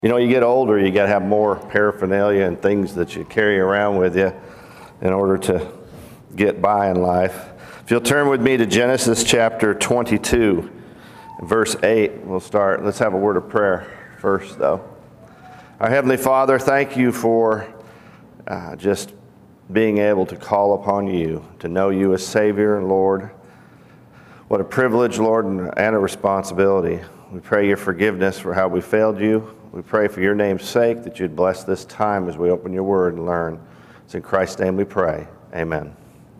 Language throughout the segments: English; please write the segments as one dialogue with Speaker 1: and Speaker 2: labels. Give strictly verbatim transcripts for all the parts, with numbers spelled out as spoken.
Speaker 1: You know, you get older, you got to have more paraphernalia and things that you carry around with you in order to get by in life. If you'll turn with me to Genesis chapter twenty-two, verse eight, we'll start. Let's have a word of prayer first, though. Our Heavenly Father, thank you for uh, just being able to call upon you, to know you as Savior and Lord. What a privilege, Lord, and a responsibility. We pray your forgiveness for how we failed you. We pray for your name's sake that you'd bless this time as we open your word and learn. It's in Christ's name we pray. Amen.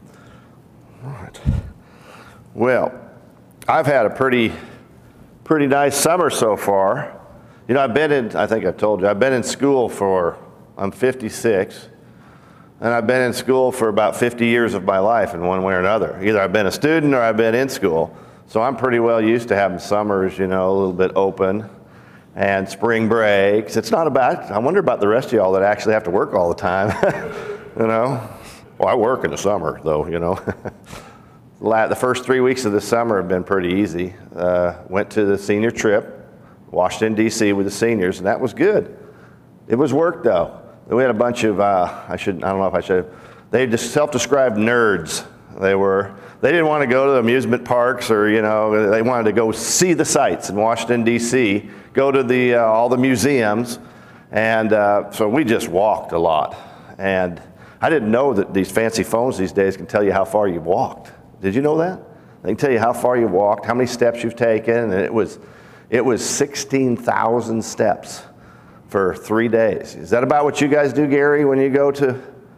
Speaker 1: All right. Well, I've had a pretty, pretty nice summer so far. You know, I've been in, I think I told you, I've been in school for, I'm fifty-six, and I've been in school for about fifty years of my life in one way or another. Either I've been a student or I've been in school. So I'm pretty well used to having summers, you know, a little bit open, and spring breaks. It's not about, I wonder about the rest of y'all that actually have to work all the time, you know. Well, I work in the summer, though, you know. The first three weeks of the summer have been pretty easy. Uh, went to the senior trip, Washington, D C with the seniors, and that was good. It was work, though. We had a bunch of, uh, I should, I don't know if I should, they just self-described nerds. They were, they didn't want to go to amusement parks or, you know, they wanted to go see the sights in Washington, D C, go to the, uh, all the museums, and uh, so we just walked a lot. And I didn't know that these fancy phones these days can tell you how far you've walked. Did you know that? They can tell you how far you walked, how many steps you've taken, and it was, it was sixteen thousand steps for three days. Is that about what you guys do, Gary, when you go to?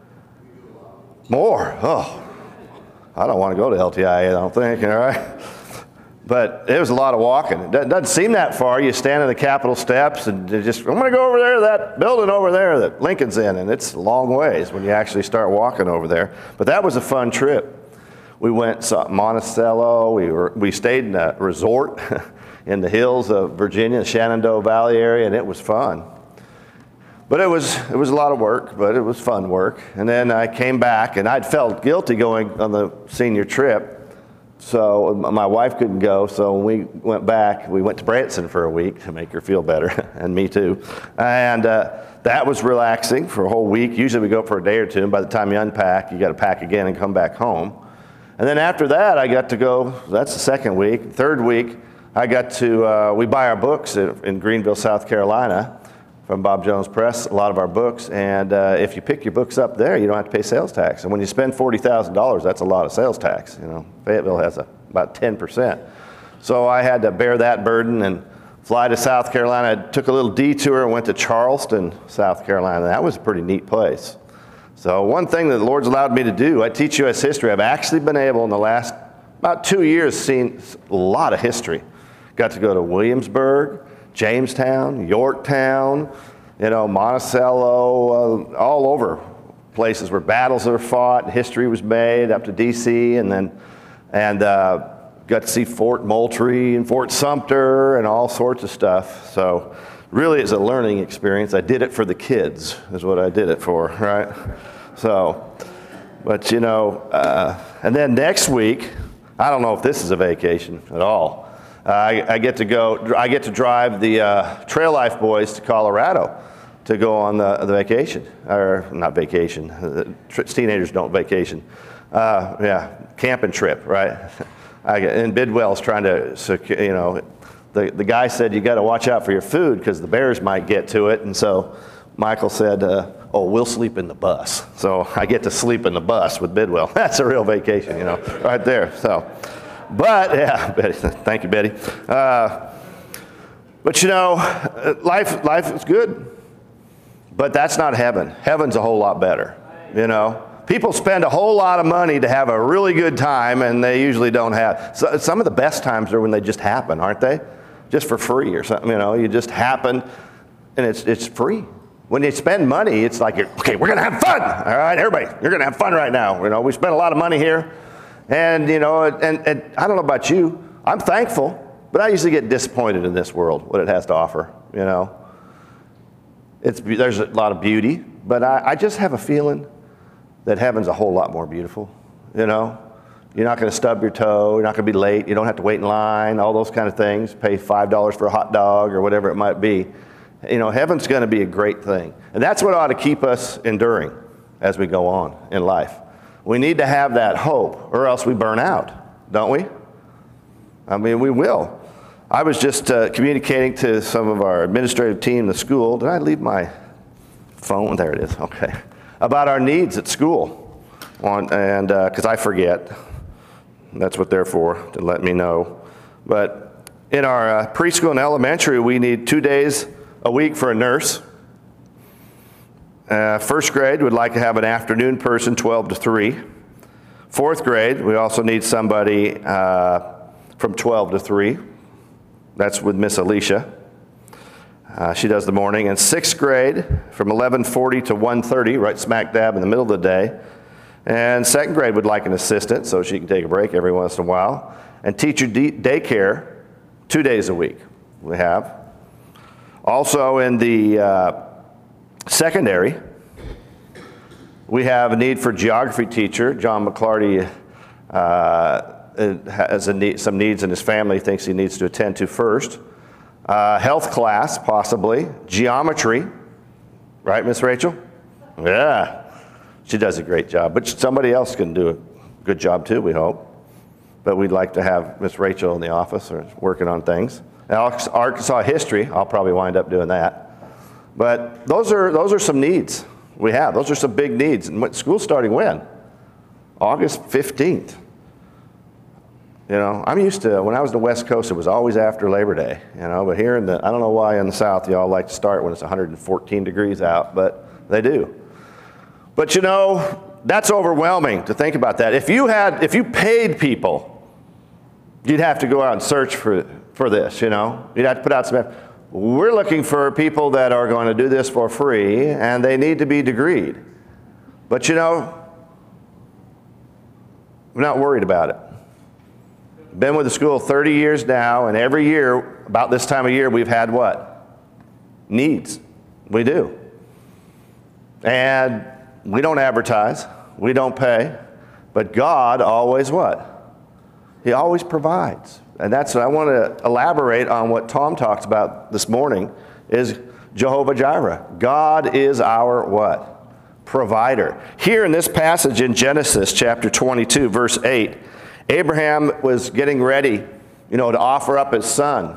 Speaker 1: More? Oh, I don't want to go to L T I A, I don't think, all right? But it was a lot of walking. It doesn't seem that far. You stand in the Capitol steps and you just, I'm going to go over there to that building over there that Lincoln's in, and it's a long ways when you actually start walking over there. But that was a fun trip. We went to Monticello. We, were, we stayed in a resort in the hills of Virginia, the Shenandoah Valley area, and it was fun. But it was, it was a lot of work, but it was fun work. And then I came back, and I'd felt guilty going on the senior trip. So my wife couldn't go, so when we went back, we went to Branson for a week to make her feel better, and me too. And uh, that was relaxing for a whole week. Usually we go for a day or two, and by the time you unpack, you got to pack again and come back home. And then after that, I got to go, that's the second week. Third week, I got to, uh, we buy our books in Greenville, South Carolina, from Bob Jones Press, a lot of our books, and uh, if you pick your books up there, you don't have to pay sales tax. And when you spend forty thousand dollars, that's a lot of sales tax. You know, Fayetteville has a, about ten percent. So I had to bear that burden and fly to South Carolina. I took a little detour and went to Charleston, South Carolina. That was a pretty neat place. So one thing that the Lord's allowed me to do, I teach U S history. I've actually been able in the last about two years seen a lot of history. Got to go to Williamsburg, Jamestown, Yorktown, you know, Monticello, uh, all over places where battles were fought, and history was made, up to D C, and then, and uh, got to see Fort Moultrie and Fort Sumter and all sorts of stuff. So really it's a learning experience. I did it for the kids, is what I did it for, right? So, but you know, uh, and then next week, I don't know if this is a vacation at all. Uh, I, I get to go, I get to drive the uh, Trail Life boys to Colorado to go on the, the vacation, or not vacation, the teenagers don't vacation. Uh, yeah, camping trip, right? I, and Bidwell's trying to, you know, the, the guy said you got to watch out for your food because the bears might get to it. And so Michael said, uh, oh, we'll sleep in the bus. So I get to sleep in the bus with Bidwell. That's a real vacation, you know, right there. So. But, yeah, Betty, thank you, Betty. Uh, but, you know, life life is good, but that's not heaven. Heaven's a whole lot better, you know. People spend a whole lot of money to have a really good time, and they usually don't have. So, some of the best times are when they just happen, aren't they? Just for free or something, you know. You just happen, and it's it's free. When you spend money, it's like, okay, we're going to have fun. All right, everybody, you're going to have fun right now. You know, we spent a lot of money here. And, you know, and, and I don't know about you, I'm thankful, but I usually get disappointed in this world, what it has to offer, you know. It's, there's a lot of beauty, but I, I just have a feeling that heaven's a whole lot more beautiful, you know. You're not going to stub your toe, you're not going to be late, you don't have to wait in line, all those kind of things, pay five dollars for a hot dog or whatever it might be. You know, heaven's going to be a great thing. And that's what ought to keep us enduring as we go on in life. We need to have that hope, or else we burn out, don't we? I mean, we will. I was just uh, communicating to some of our administrative team in the school. Did I leave my phone? There it is. Okay. About our needs at school. On, and because uh, I forget. That's what they're for, to let me know. But in our uh, preschool and elementary, we need two days a week for a nurse. Uh, first grade, we'd like to have an afternoon person, twelve to three. Fourth grade, we also need somebody uh, from twelve to three. That's with Miss Alicia. Uh, she does the morning. And sixth grade, from eleven forty to one thirty, right smack dab in the middle of the day. And second grade would like an assistant, so she can take a break every once in a while. And teacher de- daycare, two days a week we have. Also in the uh, secondary, we have a need for a geography teacher. John McClarty uh, has a need, some needs in his family, thinks he needs to attend to first. Uh, health class, possibly. Geometry, right, Miss Rachel? Yeah. She does a great job, but somebody else can do a good job too, we hope. But we'd like to have Miss Rachel in the office or working on things. And Arkansas history, I'll probably wind up doing that. But those are those are some needs we have. Those are some big needs. And school's starting when? August fifteenth. You know, I'm used to, when I was in the West Coast, it was always after Labor Day, you know, but here in the, I don't know why in the South y'all like to start when it's one hundred fourteen degrees out, but they do. But you know, that's overwhelming to think about that. If you had, if you paid people, you'd have to go out and search for, for this, you know. You'd have to put out some effort. We're looking for people that are going to do this for free, and they need to be degreed. But you know, we're not worried about it. Been with the school thirty years now, and every year, about this time of year, we've had what? Needs. We do. And we don't advertise, we don't pay, but God always what? He always provides. And that's what I want to elaborate on what Tom talked about this morning, is Jehovah Jireh. God is our what? Provider. Here in this passage in Genesis chapter twenty-two, verse eight, Abraham was getting ready, you know, to offer up his son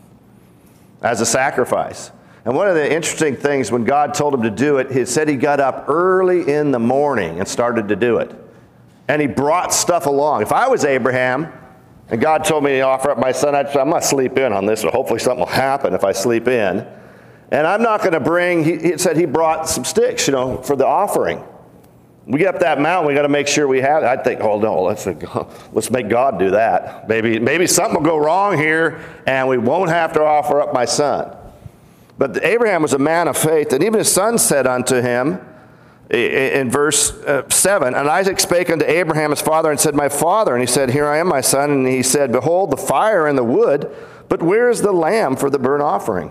Speaker 1: as a sacrifice. And one of the interesting things, when God told him to do it, he said he got up early in the morning and started to do it. And he brought stuff along. If I was Abraham, and God told me to offer up my son, I'd, I'm going to sleep in on this, so hopefully something will happen if I sleep in. And I'm not going to bring, he, he said he brought some sticks, you know, for the offering. We get up that mountain, we got to make sure we have it. I'd think, oh no, let's, let's make God do that. Maybe, maybe something will go wrong here, and we won't have to offer up my son. But Abraham was a man of faith, and even his son said unto him, in verse seven, and Isaac spake unto Abraham his father, and said, my father. And he said, here I am, my son. And he said, behold, the fire and the wood, but where is the lamb for the burnt offering?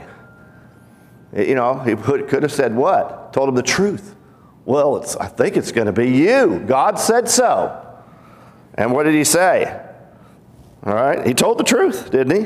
Speaker 1: You know, he could have said what? Told him the truth. Well, it's, I think it's going to be you. God said so. And what did he say? All right, he told the truth, didn't he?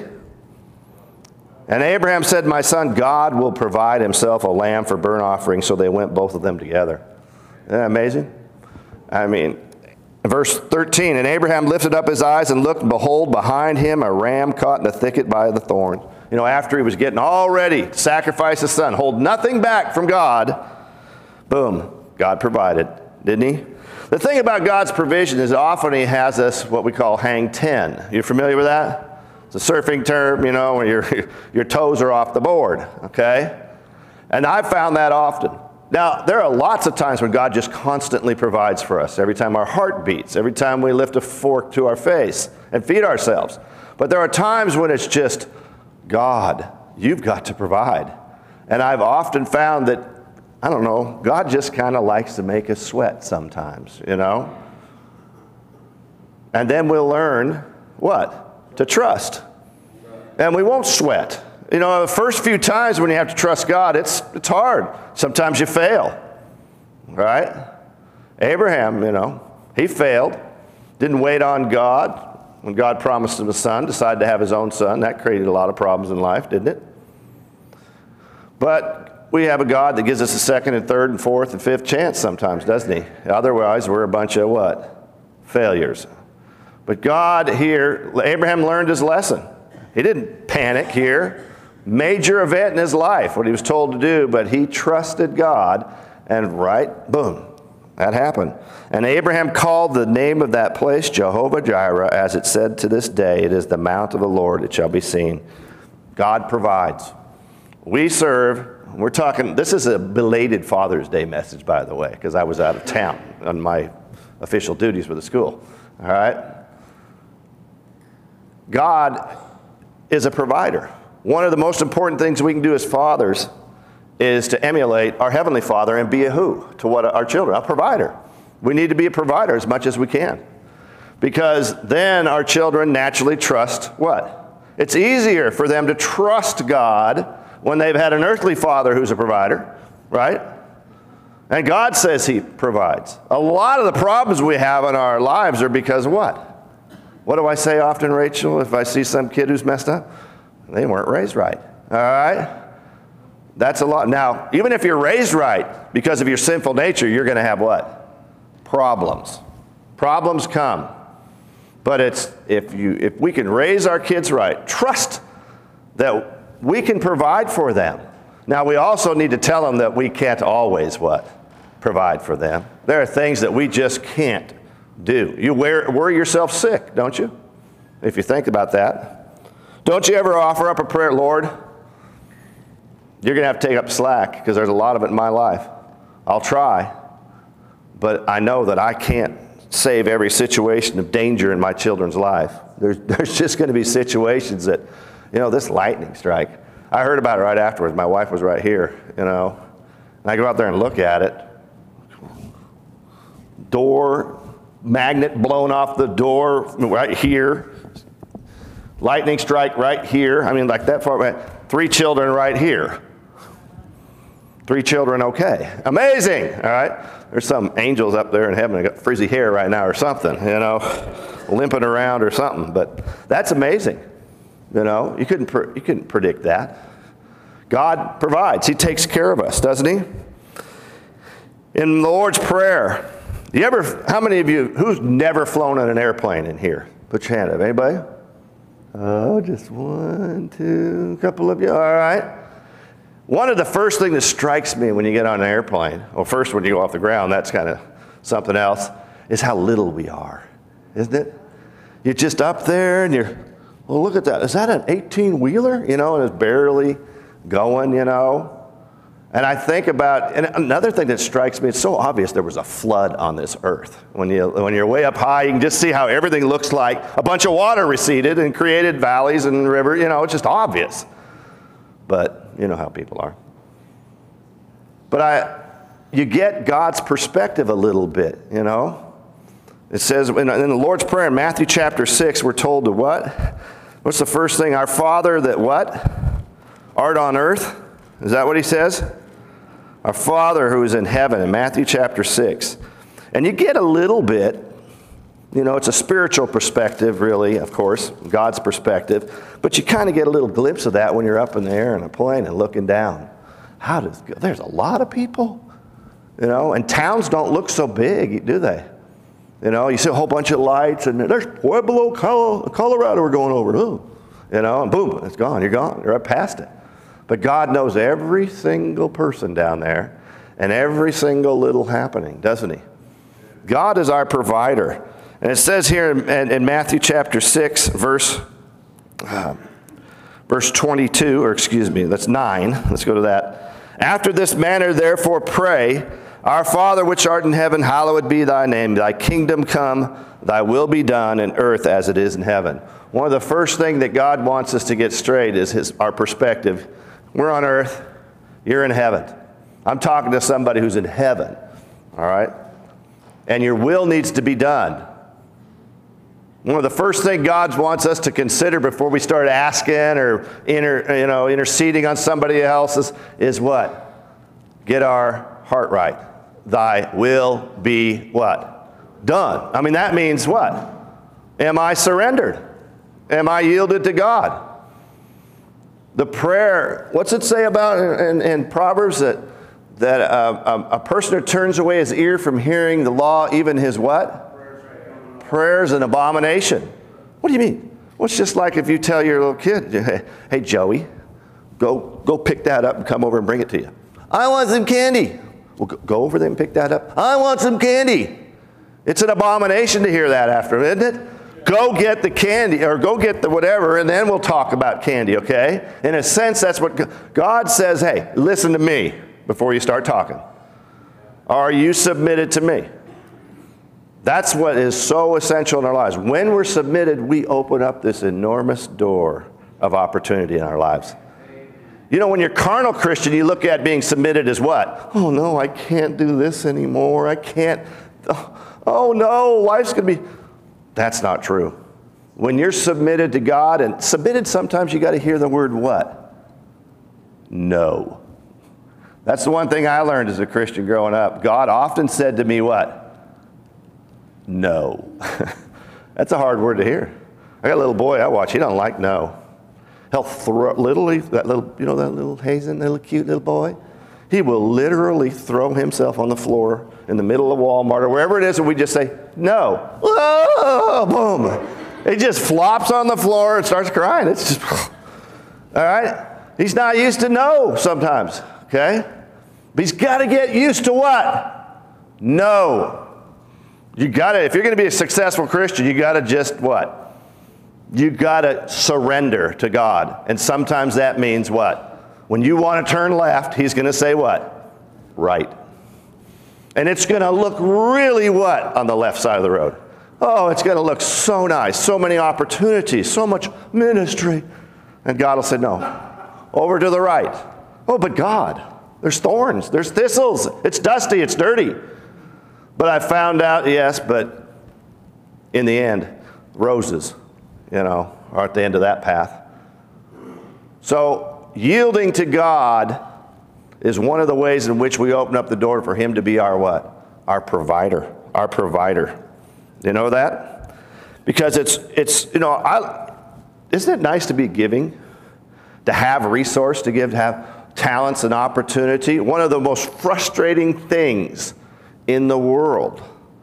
Speaker 1: And Abraham said, my son, God will provide himself a lamb for burnt offering. So they went, both of them together. Isn't that amazing? I mean, verse thirteen, and Abraham lifted up his eyes and looked, and behold, behind him a ram caught in the thicket by the thorn. You know, after he was getting all ready to sacrifice his son, hold nothing back from God, boom, God provided, didn't he? The thing about God's provision is often he has us what we call hang ten. You familiar with that? It's a surfing term, you know, where your, your toes are off the board, okay? And I've found that often. Now, there are lots of times when God just constantly provides for us. Every time our heart beats, every time we lift a fork to our face and feed ourselves. But there are times when it's just, God, you've got to provide. And I've often found that, I don't know, God just kind of likes to make us sweat sometimes, you know? And then we'll learn, what? To trust. And we won't sweat. You know, the first few times when you have to trust God, it's it's hard. Sometimes you fail. Right? Abraham, you know, he failed. Didn't wait on God. When God promised him a son, decided to have his own son. That created a lot of problems in life, didn't it? But we have a God that gives us a second and third and fourth and fifth chance sometimes, doesn't he? Otherwise, we're a bunch of what? Failures. But God here, Abraham learned his lesson. He didn't panic here. Major event in his life, what he was told to do, but he trusted God, and right, boom, that happened. And Abraham called the name of that place Jehovah-Jireh, as it said to this day, it is the mount of the Lord, it shall be seen. God provides. We serve, we're talking, this is a belated Father's Day message, by the way, because I was out of town on my official duties with the school, all right? God is a provider. One of the most important things we can do as fathers is to emulate our Heavenly Father and be a who to what our children, a provider. We need to be a provider as much as we can, because then our children naturally trust what? It's easier for them to trust God when they've had an earthly father who's a provider, right? And God says he provides. A lot of the problems we have in our lives are because of what? What do I say often, Rachel, if I see some kid who's messed up? They weren't raised right, all right? That's a lot. Now, even if you're raised right, because of your sinful nature, you're going to have what? Problems. Problems come. But it's if you if we can raise our kids right, trust that we can provide for them. Now, we also need to tell them that we can't always what? Provide for them. There are things that we just can't do. You wear, worry yourself sick, don't you? If you think about that. Don't you ever offer up a prayer, Lord, you're going to have to take up slack because there's a lot of it in my life. I'll try, but I know that I can't save every situation of danger in my children's life. There's, there's just going to be situations that, you know, this lightning strike. I heard about it right afterwards. My wife was right here, you know. And I go out there and look at it. Door, magnet blown off the door right here. Lightning strike right here. I mean, like that far. Three children right here. Three children okay. Amazing, all right? There's some angels up there in heaven that got frizzy hair right now or something, you know, limping around or something. But that's amazing, you know. You couldn't, you couldn't predict that. God provides. He takes care of us, doesn't he? In the Lord's Prayer, you ever, how many of you, who's never flown in an airplane in here? Put your hand up. Anybody? Oh, just one, two, a couple of you. All right. One of the first things that strikes me when you get on an airplane, well, first when you go off the ground, that's kind of something else, is how little we are, isn't it? You're just up there and you're, well, look at that. Is that an eighteen-wheeler? You know, and it's barely going, you know. And I think about, and another thing that strikes me, it's so obvious there was a flood on this earth. When, you, when you're way up high, you can just see how everything looks like a bunch of water receded and created valleys and rivers. You know, it's just obvious. But you know how people are. But I, you get God's perspective a little bit, you know. It says in, in the Lord's Prayer in Matthew chapter six, we're told to what? What's the first thing? Our Father that what? Art on earth. Is that what he says? Our Father who is in heaven in Matthew chapter six. And you get a little bit, you know, it's a spiritual perspective really, of course, God's perspective. But you kind of get a little glimpse of that when you're up in the air in a plane and looking down. How does, there's a lot of people, you know, and towns don't look so big, do they? You know, you see a whole bunch of lights and there's Pueblo, Colorado we're going over, ooh, you know, and boom, it's gone, you're gone, you're right past it. But God knows every single person down there and every single little happening, doesn't he? God is our provider. And it says here in, in Matthew chapter six, verse, uh, verse twenty-two, or excuse me, that's nine. Let's go to that. After this manner, therefore, pray, Our Father which art in heaven, hallowed be thy name. Thy kingdom come, thy will be done in earth as it is in heaven. One of the first things that God wants us to get straight is his, our perspective. We're on earth, you're in heaven. I'm talking to somebody who's in heaven, all right? And your will needs to be done. One of the first things God wants us to consider before we start asking or inter, you know, interceding on somebody else is, is what? Get our heart right. Thy will be what? Done. I mean, that means what? Am I surrendered? Am I yielded to God? The prayer, what's it say about in, in Proverbs that, that uh, a, a person who turns away his ear from hearing the law, even his what? Prayer is an abomination. What do you mean? Well, it's just like if you tell your little kid, hey, hey Joey, go, go pick that up and come over and bring it to you. I want some candy. Well, go over there and pick that up. I want some candy. It's an abomination to hear that after, isn't it? Go get the candy, or go get the whatever, and then we'll talk about candy, okay? In a sense, that's what God says, hey, listen to me before you start talking. Are you submitted to me? That's what is so essential in our lives. When we're submitted, we open up this enormous door of opportunity in our lives. You know, when you're carnal Christian, you look at being submitted as what? Oh, no, I can't do this anymore. I can't. Oh, no, life's going to be. That's not true. When you're submitted to God, and submitted, sometimes you got to hear the word what? No. That's the one thing I learned as a Christian growing up. God often said to me what? No. That's a hard word to hear. I got a little boy I watch. He don't like no. He'll throw, literally, that little, you know that little Hazen, little cute little boy? He will literally throw himself on the floor in the middle of Walmart or wherever it is, and we just say, no. Whoa, boom. He just flops on the floor and starts crying. It's just, all right? He's not used to no sometimes, okay? But he's got to get used to what? No. You got to, if you're going to be a successful Christian, you got to just what? You got to surrender to God. And sometimes that means what? When you want to turn left, he's going to say what? Right. And it's going to look really what on the left side of the road? Oh, it's going to look so nice. So many opportunities. So much ministry. And God will say, no. Over to the right. Oh, but God, there's thorns. There's thistles. It's dusty. It's dirty. But I found out, yes, but in the end, roses, you know, are at the end of that path. So, yielding to God is one of the ways in which we open up the door for him to be our what? Our provider. Our provider. You know that? Because it's, it's you know, I, isn't it nice to be giving? To have resource to give, to have talents and opportunity? One of the most frustrating things in the world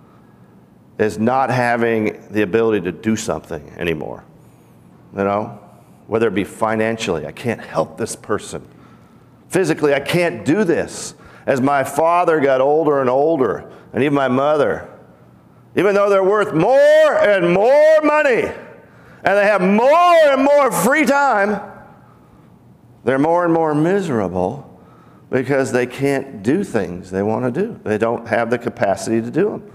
Speaker 1: is not having the ability to do something anymore. You know? Whether it be financially, I can't help this person. Physically, I can't do this. As my father got older and older, and even my mother, even though they're worth more and more money, and they have more and more free time, they're more and more miserable because they can't do things they want to do. They don't have the capacity to do them.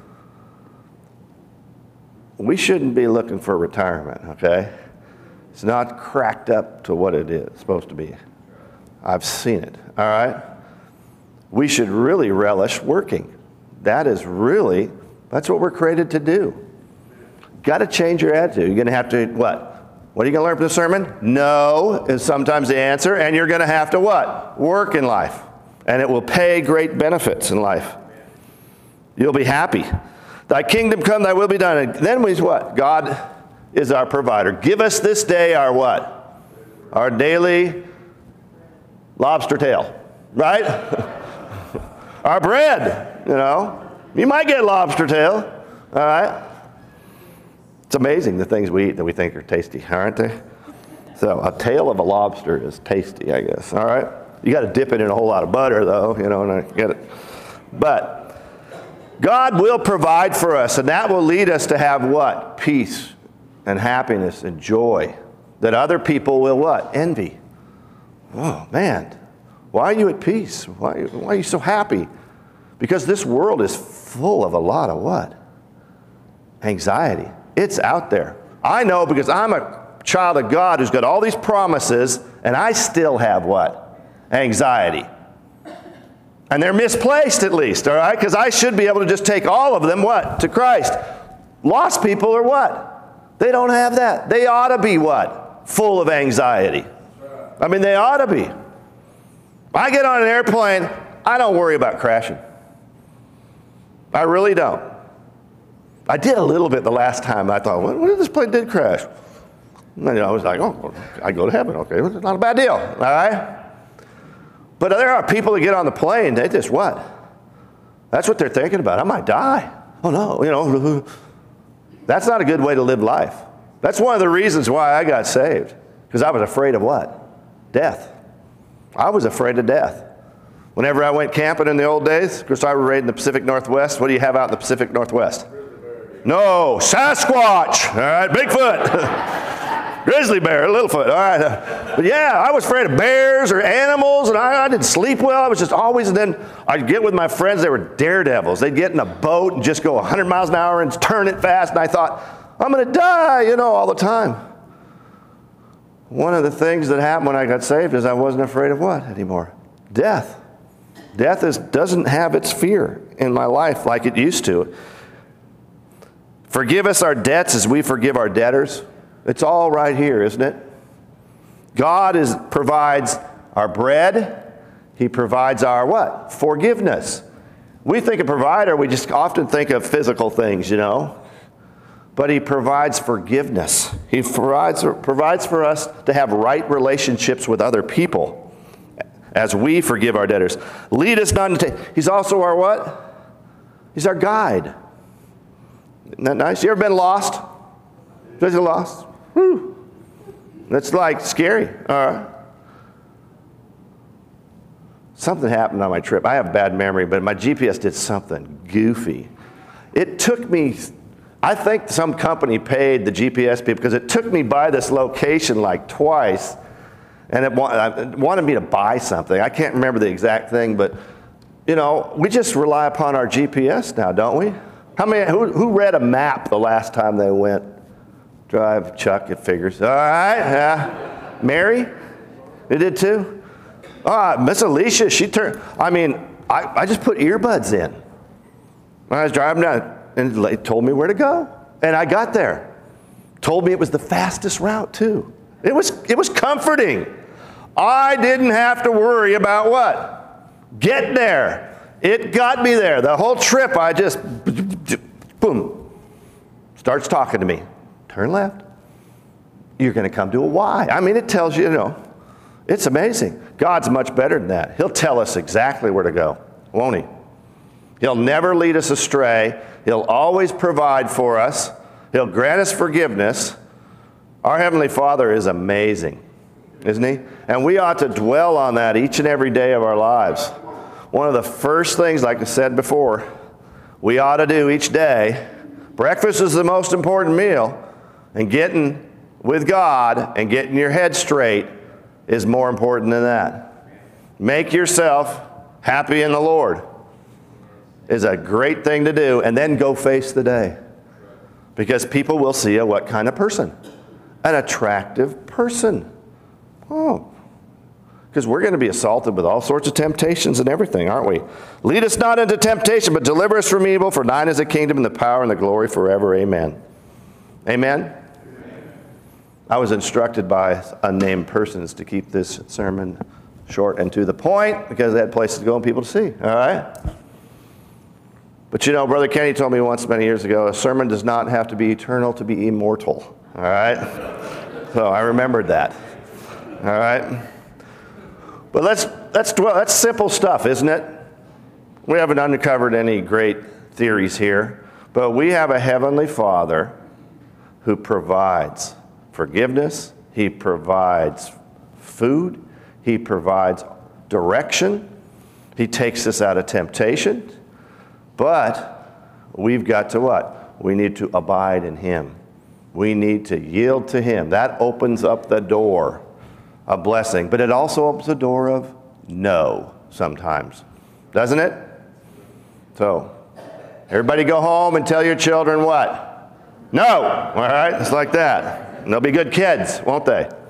Speaker 1: We shouldn't be looking for retirement, okay? It's not cracked up to what it is supposed to be. I've seen it, all right? We should really relish working. That is really, that's what we're created to do. Got to change your attitude. You're going to have to, what? What are you going to learn from the sermon? No is sometimes the answer, and you're going to have to what? Work in life. And it will pay great benefits in life. You'll be happy. Thy kingdom come, thy will be done. And then we what? God is our provider. Give us this day our what? Our daily lobster tail, right? Our bread, you know. You might get lobster tail, all right? It's amazing the things we eat that we think are tasty, aren't they? So a tail of a lobster is tasty, I guess, all right? You got to dip it in a whole lot of butter, though, you know, and I get it. But God will provide for us, and that will lead us to have what? Peace and happiness and joy that other people will what? Envy. Oh, man, why are you at peace? Why, why are you so happy? Because this world is full of a lot of what? Anxiety. It's out there. I know because I'm a child of God who's got all these promises, and I still have what? Anxiety. And they're misplaced at least, all right? Because I should be able to just take all of them, what? To Christ. Lost people are what? They don't have that. They ought to be what? Full of anxiety. I mean, they ought to be. I get on an airplane, I don't worry about crashing. I really don't. I did a little bit the last time. I thought, what if this plane did crash? And, you know, I was like, oh, I go to heaven. Okay, well, it's not a bad deal. All right. But there are people that get on the plane. They just what? That's what they're thinking about. I might die. Oh no, you know. That's not a good way to live life. That's one of the reasons why I got saved. Because I was afraid of what? Death. I was afraid of death. Whenever I went camping in the old days, of course I was raised in the Pacific Northwest. What do you have out in the Pacific Northwest? No, Sasquatch. All right, Bigfoot. Grizzly bear, Littlefoot. All right. But yeah, I was afraid of bears or animals, and I, I didn't sleep well. I was just always, and then I'd get with my friends. They were daredevils. They'd get in a boat and just go one hundred miles an hour and turn it fast, and I thought, I'm going to die, you know, all the time. One of the things that happened when I got saved is I wasn't afraid of what anymore? Death. Death is, doesn't have its fear in my life like it used to. Forgive us our debts as we forgive our debtors. It's all right here, isn't it? God is, provides our bread. He provides our what? Forgiveness. We think of provider, we just often think of physical things, you know. But he provides forgiveness. He provides, provides for us to have right relationships with other people as we forgive our debtors. Lead us not into... He's also our what? He's our guide. Isn't that nice? You ever been lost? Been lost? Whew. That's like scary. All right. Something happened on my trip. I have a bad memory, but my G P S did something goofy. It took me... I think some company paid the G P S people because it took me by this location like twice, and it, wa- it wanted me to buy something. I can't remember the exact thing, but you know, we just rely upon our G P S now, don't we? How many? Who, who read a map the last time they went? Drive, Chuck, it figures. All right, yeah. Mary, you did too. Ah, Miss Alicia, she turned. I mean, I, I just put earbuds in. I was driving down. And they told me where to go. And I got there. Told me it was the fastest route too. It was, it was comforting. I didn't have to worry about what? Get there. It got me there. The whole trip I just, boom, starts talking to me. Turn left. You're going to come to a Y. I mean, it tells you, you know, it's amazing. God's much better than that. He'll tell us exactly where to go, won't he? He'll never lead us astray. He'll always provide for us. He'll grant us forgiveness. Our Heavenly Father is amazing, isn't he? And we ought to dwell on that each and every day of our lives. One of the first things, like I said before, we ought to do each day, breakfast is the most important meal, and getting with God and getting your head straight is more important than that. Make yourself happy in the Lord is a great thing to do, and then go face the day. Because people will see a what kind of person? An attractive person. Oh. Because we're going to be assaulted with all sorts of temptations and everything, aren't we? Lead us not into temptation, but deliver us from evil, for thine is the kingdom and the power and the glory forever. Amen. Amen? Amen. I was instructed by unnamed persons to keep this sermon short and to the point because they had places to go and people to see. All right? But you know, Brother Kenny told me once many years ago, a sermon does not have to be eternal to be immortal. All right? So I remembered that. All right? But let's, let's dwell, that's simple stuff, isn't it? We haven't uncovered any great theories here, but we have a Heavenly Father who provides forgiveness. He provides food. He provides direction. He takes us out of temptation. But we've got to what? We need to abide in Him. We need to yield to Him. That opens up the door of blessing. But it also opens the door of no sometimes. Doesn't it? So, everybody go home and tell your children what? No. All right? It's like that. And they'll be good kids, won't they?